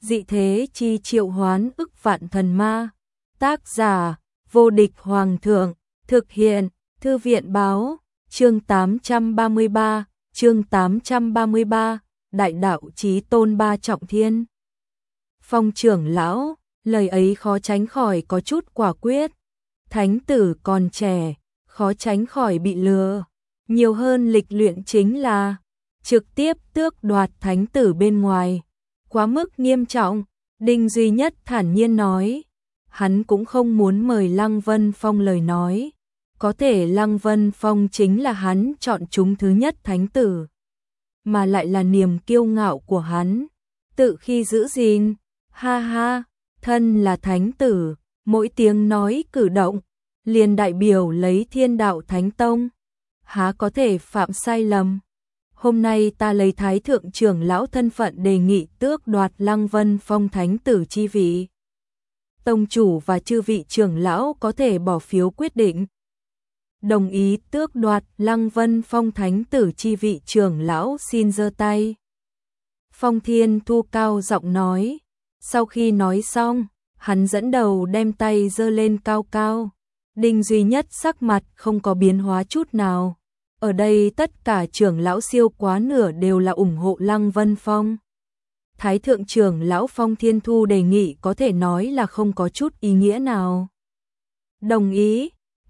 dị thế chi triệu hoán ức vạn thần ma. Tác giả, vô địch hoàng thượng, thực hiện, thư viện báo, chương 833, đại đạo chí tôn ba trọng thiên. Phong trưởng lão, lời ấy khó tránh khỏi có chút quả quyết. Thánh tử còn trẻ, khó tránh khỏi bị lừa. Nhiều hơn lịch luyện chính là trực tiếp tước đoạt thánh tử bên ngoài. Quá mức nghiêm trọng, Đinh Duy Nhất thản nhiên nói. Hắn cũng không muốn mời Lăng Vân Phong lời nói. Có thể Lăng Vân Phong chính là hắn chọn chúng thứ nhất thánh tử. Mà lại là niềm kiêu ngạo của hắn. Tự khi giữ gìn, ha ha, thân là thánh tử, mỗi tiếng nói cử động, liền đại biểu lấy Thiên Đạo Thánh Tông. Há có thể phạm sai lầm. Hôm nay ta lấy Thái Thượng trưởng lão thân phận đề nghị tước đoạt Lăng Vân Phong thánh tử chi vị. Tông chủ và chư vị trưởng lão có thể bỏ phiếu quyết định. Đồng ý tước đoạt Lăng Vân Phong thánh tử chi vị, trưởng lão xin giơ tay. Phong Thiên Thu cao giọng nói. Sau khi nói xong, hắn dẫn đầu đem tay giơ lên cao cao. Đinh Duy Nhất sắc mặt không có biến hóa chút nào. Ở đây tất cả trưởng lão siêu quá nửa đều là ủng hộ Lăng Vân Phong. Thái thượng trưởng lão Phong Thiên Thu đề nghị có thể nói là không có chút ý nghĩa nào. Đồng ý,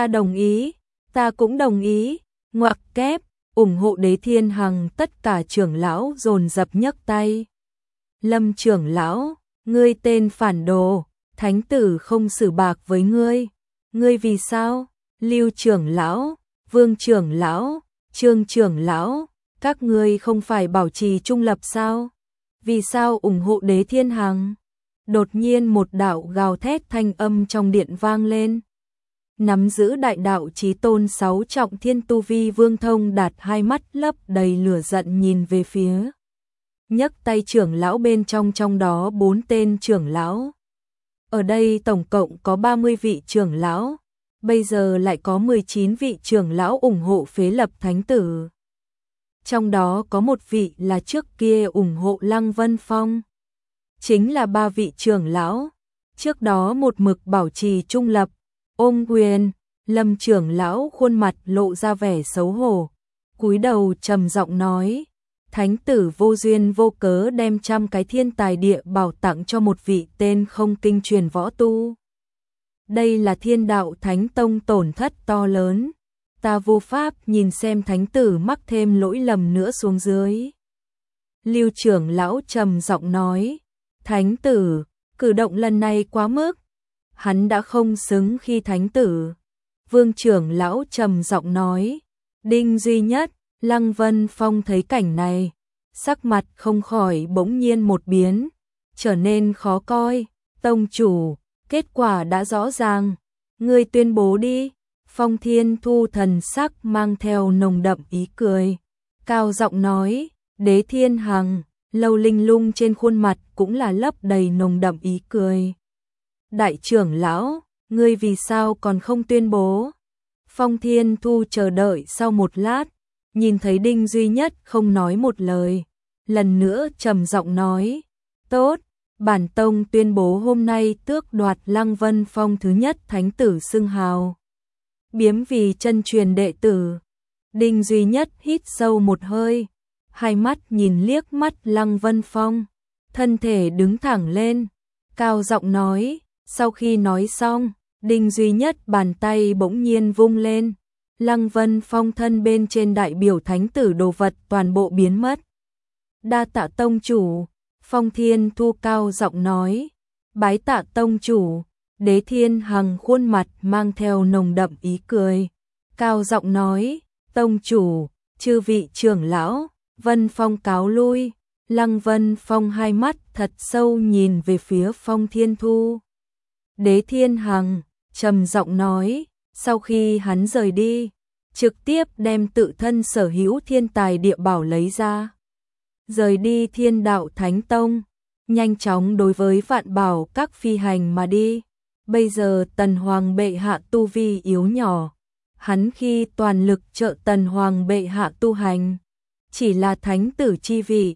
ta cũng đồng ý, ngoặc kép, ủng hộ Đế Thiên Hằng, tất cả trưởng lão dồn dập nhấc tay. Lâm trưởng lão, ngươi tên phản đồ, thánh tử không xử bạc với ngươi. Ngươi vì sao? Lưu trưởng lão, Vương trưởng lão, Trương trưởng lão, các ngươi không phải bảo trì trung lập sao? Vì sao ủng hộ Đế Thiên Hằng? Đột nhiên một đạo gào thét thanh âm trong điện vang lên. Nắm giữ đại đạo chí tôn 6 trọng thiên tu vi Vương Thông Đạt hai mắt lấp đầy lửa giận nhìn về phía. Nhấc tay trưởng lão bên trong đó 4 tên trưởng lão. Ở đây tổng cộng có 30 vị trưởng lão. Bây giờ lại có 19 vị trưởng lão ủng hộ phế lập thánh tử. Trong đó có một vị là trước kia ủng hộ Lăng Vân Phong. Chính là 3 vị trưởng lão. Trước đó một mực bảo trì trung lập. Ôm quyền, Lâm trưởng lão khuôn mặt lộ ra vẻ xấu hổ. Cúi đầu trầm giọng nói. Thánh tử vô duyên vô cớ đem 100 cái thiên tài địa bảo tặng cho một vị tên không kinh truyền võ tu. Đây là Thiên Đạo Thánh Tông tổn thất to lớn. Ta vô pháp nhìn xem thánh tử mắc thêm lỗi lầm nữa xuống dưới. Lưu trưởng lão trầm giọng nói. Thánh tử, cử động lần này quá mức. Hắn đã không xứng khi thánh tử. Vương trưởng lão trầm giọng nói. Đinh Duy Nhất, Lăng Vân Phong thấy cảnh này, sắc mặt không khỏi bỗng nhiên một biến, trở nên khó coi. Tông chủ, kết quả đã rõ ràng, ngươi tuyên bố đi. Phong Thiên Thu thần sắc mang theo nồng đậm ý cười, cao giọng nói. Đế Thiên Hằng, Lâu Linh Lung trên khuôn mặt cũng là lấp đầy nồng đậm ý cười. Đại trưởng lão, ngươi vì sao còn không tuyên bố? Phong Thiên Thu chờ đợi sau một lát, nhìn thấy Đinh Duy Nhất không nói một lời, lần nữa trầm giọng nói. Tốt, bản tông tuyên bố hôm nay tước đoạt Lăng Vân Phong thứ nhất thánh tử xưng hào. Biếm vì chân truyền đệ tử. Đinh Duy Nhất hít sâu một hơi, hai mắt nhìn liếc mắt Lăng Vân Phong, thân thể đứng thẳng lên, cao giọng nói. Sau khi nói xong, Đinh Duy Nhất bàn tay bỗng nhiên vung lên. Lăng Vân Phong thân bên trên đại biểu thánh tử đồ vật toàn bộ biến mất. Đa tạ tông chủ, Phong Thiên Thu cao giọng nói. Bái tạ tông chủ. Đế Thiên Hằng khuôn mặt mang theo nồng đậm ý cười, cao giọng nói. Tông chủ, chư vị trưởng lão, Vân Phong cáo lui. Lăng Vân Phong hai mắt thật sâu nhìn về phía Phong Thiên Thu. Đế Thiên Hằng trầm giọng nói. Sau khi hắn rời đi, trực tiếp đem tự thân sở hữu thiên tài địa bảo lấy ra. Rời đi Thiên Đạo Thánh Tông, nhanh chóng đối với vạn bảo các phi hành mà đi. Bây giờ Tần Hoàng bệ hạ tu vi yếu nhỏ, hắn khi toàn lực trợ Tần Hoàng bệ hạ tu hành, chỉ là thánh tử chi vị,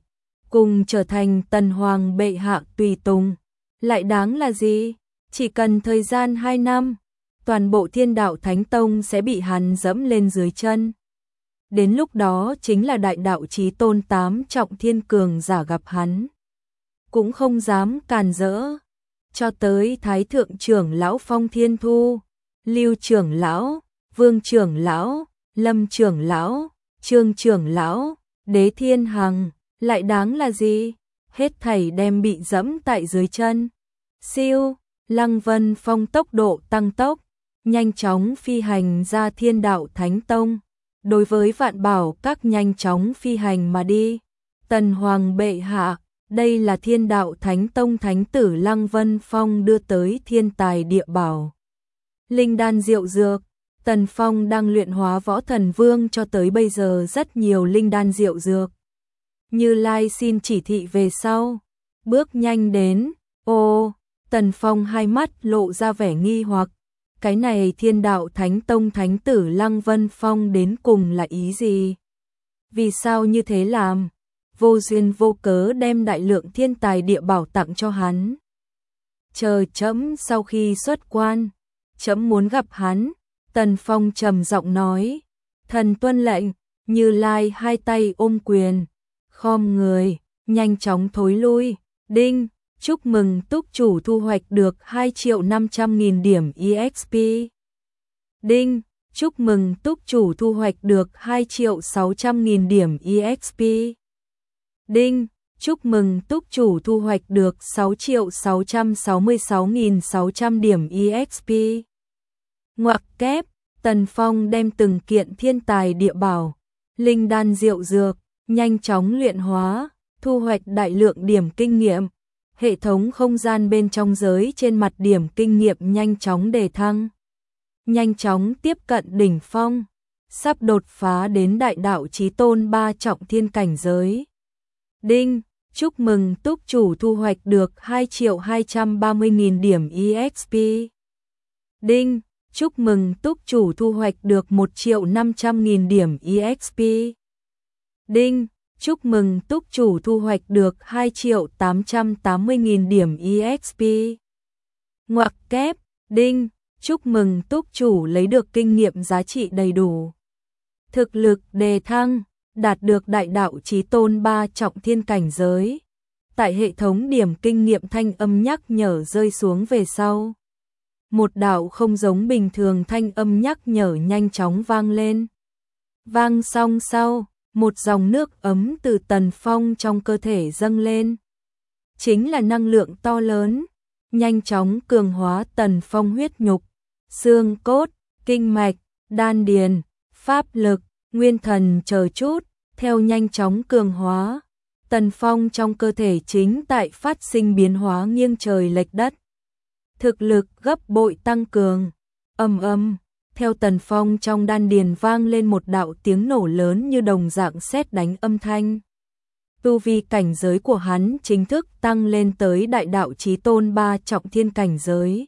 cùng trở thành Tần Hoàng bệ hạ tùy tùng. Lại đáng là gì? Chỉ cần thời gian 2 năm, toàn bộ Thiên Đạo Thánh Tông sẽ bị hắn dẫm lên dưới chân. Đến lúc đó chính là đại đạo chí tôn 8 trọng thiên cường giả gặp hắn, cũng không dám càn rỡ. Cho tới Thái thượng trưởng lão Phong Thiên Thu, Lưu trưởng lão, Vương trưởng lão, Lâm trưởng lão, Trương trưởng lão, Đế Thiên Hằng, lại đáng là gì? Hết thảy đem bị dẫm tại dưới chân. Siêu, Lăng Vân Phong tốc độ tăng tốc, nhanh chóng phi hành ra Thiên Đạo Thánh Tông. Đối với Vạn Bảo Các nhanh chóng phi hành mà đi. Tần Hoàng bệ hạ, đây là Thiên Đạo Thánh Tông thánh tử Lăng Vân Phong đưa tới thiên tài địa bảo. Linh đan diệu dược, Tần Phong đang luyện hóa Võ Thần Vương cho tới bây giờ rất nhiều linh đan diệu dược. Như Lai xin chỉ thị về sau, bước nhanh đến. Ô, Tần Phong hai mắt lộ ra vẻ nghi hoặc. Cái này Thiên Đạo Thánh Tông thánh tử Lăng Vân Phong đến cùng là ý gì? Vì sao như thế làm? Vô duyên vô cớ đem đại lượng thiên tài địa bảo tặng cho hắn. Chờ trẫm sau khi xuất quan, trẫm muốn gặp hắn. Tần Phong trầm giọng nói. Thần tuân lệnh. Như Lai hai tay ôm quyền, khom người, nhanh chóng thối lui. Đinh, chúc mừng túc chủ thu hoạch được 2.500.000 điểm EXP. Đinh, chúc mừng túc chủ thu hoạch được 2.600.000 điểm EXP. Đinh, chúc mừng túc chủ thu hoạch được 6.666.600 điểm EXP. Ngoặc kép, Tần Phong đem từng kiện thiên tài địa bảo, linh đan diệu dược, nhanh chóng luyện hóa, thu hoạch đại lượng điểm kinh nghiệm. Hệ thống không gian bên trong giới trên mặt điểm kinh nghiệm nhanh chóng đề thăng. Nhanh chóng tiếp cận đỉnh phong, sắp đột phá đến đại đạo chí tôn 3 trọng thiên cảnh giới. Đinh, chúc mừng túc chủ thu hoạch được 2.230.000 điểm EXP. Đinh, chúc mừng túc chủ thu hoạch được 1.500.000 điểm EXP. Đinh, chúc mừng túc chủ thu hoạch được 2.880.000 điểm EXP. Ngoặc kép, đinh, chúc mừng túc chủ lấy được kinh nghiệm giá trị đầy đủ. Thực lực đề thăng, đạt được đại đạo chí tôn 3 trọng thiên cảnh giới. Tại hệ thống điểm kinh nghiệm thanh âm nhắc nhở rơi xuống về sau. Một đạo không giống bình thường thanh âm nhắc nhở nhanh chóng vang lên. Vang xong sau, một dòng nước ấm từ Tần Phong trong cơ thể dâng lên. Chính là năng lượng to lớn, nhanh chóng cường hóa Tần Phong huyết nhục, xương cốt, kinh mạch, đan điền, pháp lực, nguyên thần chờ chút, theo nhanh chóng cường hóa. Tần Phong trong cơ thể chính tại phát sinh biến hóa nghiêng trời lệch đất. Thực lực gấp bội tăng cường. Ầm ầm, theo Tần Phong trong đan điền vang lên một đạo tiếng nổ lớn như đồng dạng sét đánh âm thanh. Tu vi cảnh giới của hắn chính thức tăng lên tới đại đạo chí tôn 3 trọng thiên cảnh giới.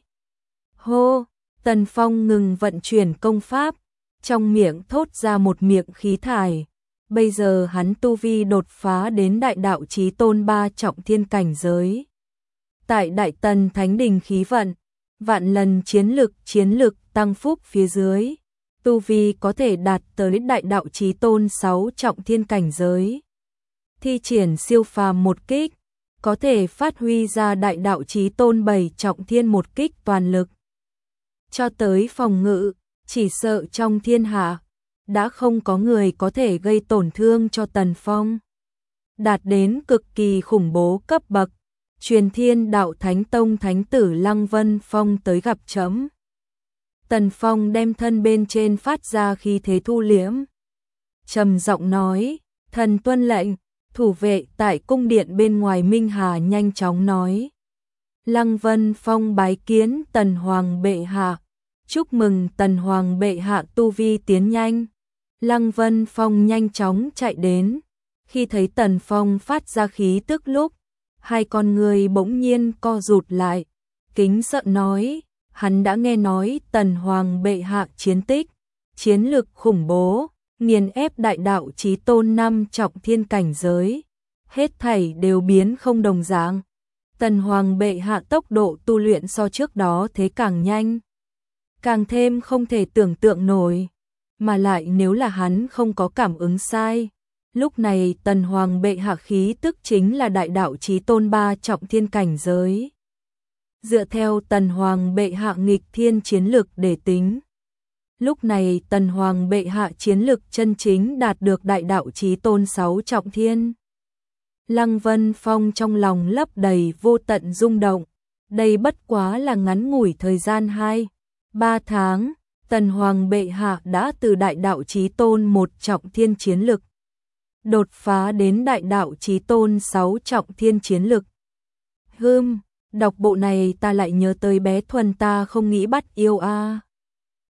Hô, Tần Phong ngừng vận chuyển công pháp, trong miệng thốt ra một miệng khí thải. Bây giờ hắn tu vi đột phá đến đại đạo chí tôn 3 trọng thiên cảnh giới. Tại Đại Tần Thánh Đình khí vận, vạn lần chiến lực tăng phúc phía dưới, tu vi có thể đạt tới đại đạo chí tôn 6 trọng thiên cảnh giới. Thi triển siêu phàm một kích, có thể phát huy ra đại đạo chí tôn 7 trọng thiên một kích toàn lực. Cho tới phòng ngự, chỉ sợ trong thiên hạ đã không có người có thể gây tổn thương cho Tần Phong. Đạt đến cực kỳ khủng bố cấp bậc, truyền Thiên Đạo Thánh Tông thánh tử Lăng Vân Phong tới gặp trẫm. Tần Phong đem thân bên trên phát ra khí thế thu liễm, trầm giọng nói, thần tuân lệnh. Thủ vệ tại cung điện bên ngoài Minh Hà nhanh chóng nói, Lăng Vân Phong bái kiến Tần Hoàng bệ hạ. Chúc mừng Tần Hoàng bệ hạ tu vi tiến nhanh. Lăng Vân Phong nhanh chóng chạy đến. Khi thấy Tần Phong phát ra khí tức lúc, hai con người bỗng nhiên co rụt lại, kính sợ nói, hắn đã nghe nói Tần Hoàng bệ hạ chiến tích, chiến lực khủng bố, nghiền ép đại đạo chí tôn 5 trọng thiên cảnh giới. hết thảy đều biến không đồng dạng. Tần Hoàng bệ hạ tốc độ tu luyện so trước đó thế càng nhanh, càng thêm không thể tưởng tượng nổi, mà lại nếu là hắn không có cảm ứng sai, lúc này Tần Hoàng bệ hạ khí tức chính là đại đạo chí tôn 3 trọng thiên cảnh giới. Dựa theo Tần Hoàng bệ hạ nghịch thiên chiến lực để tính, lúc này Tần Hoàng bệ hạ chiến lực chân chính đạt được đại đạo chí tôn 6 trọng thiên. Lăng Vân Phong trong lòng lấp đầy vô tận rung động, đây bất quá là ngắn ngủi thời gian 2-3 tháng, Tần Hoàng bệ hạ đã từ đại đạo chí tôn 1 trọng thiên chiến lực đột phá đến đại đạo chí tôn 6 trọng thiên chiến lực. Đọc bộ này ta lại nhớ tới bé Thuần ta không nghĩ bắt yêu a.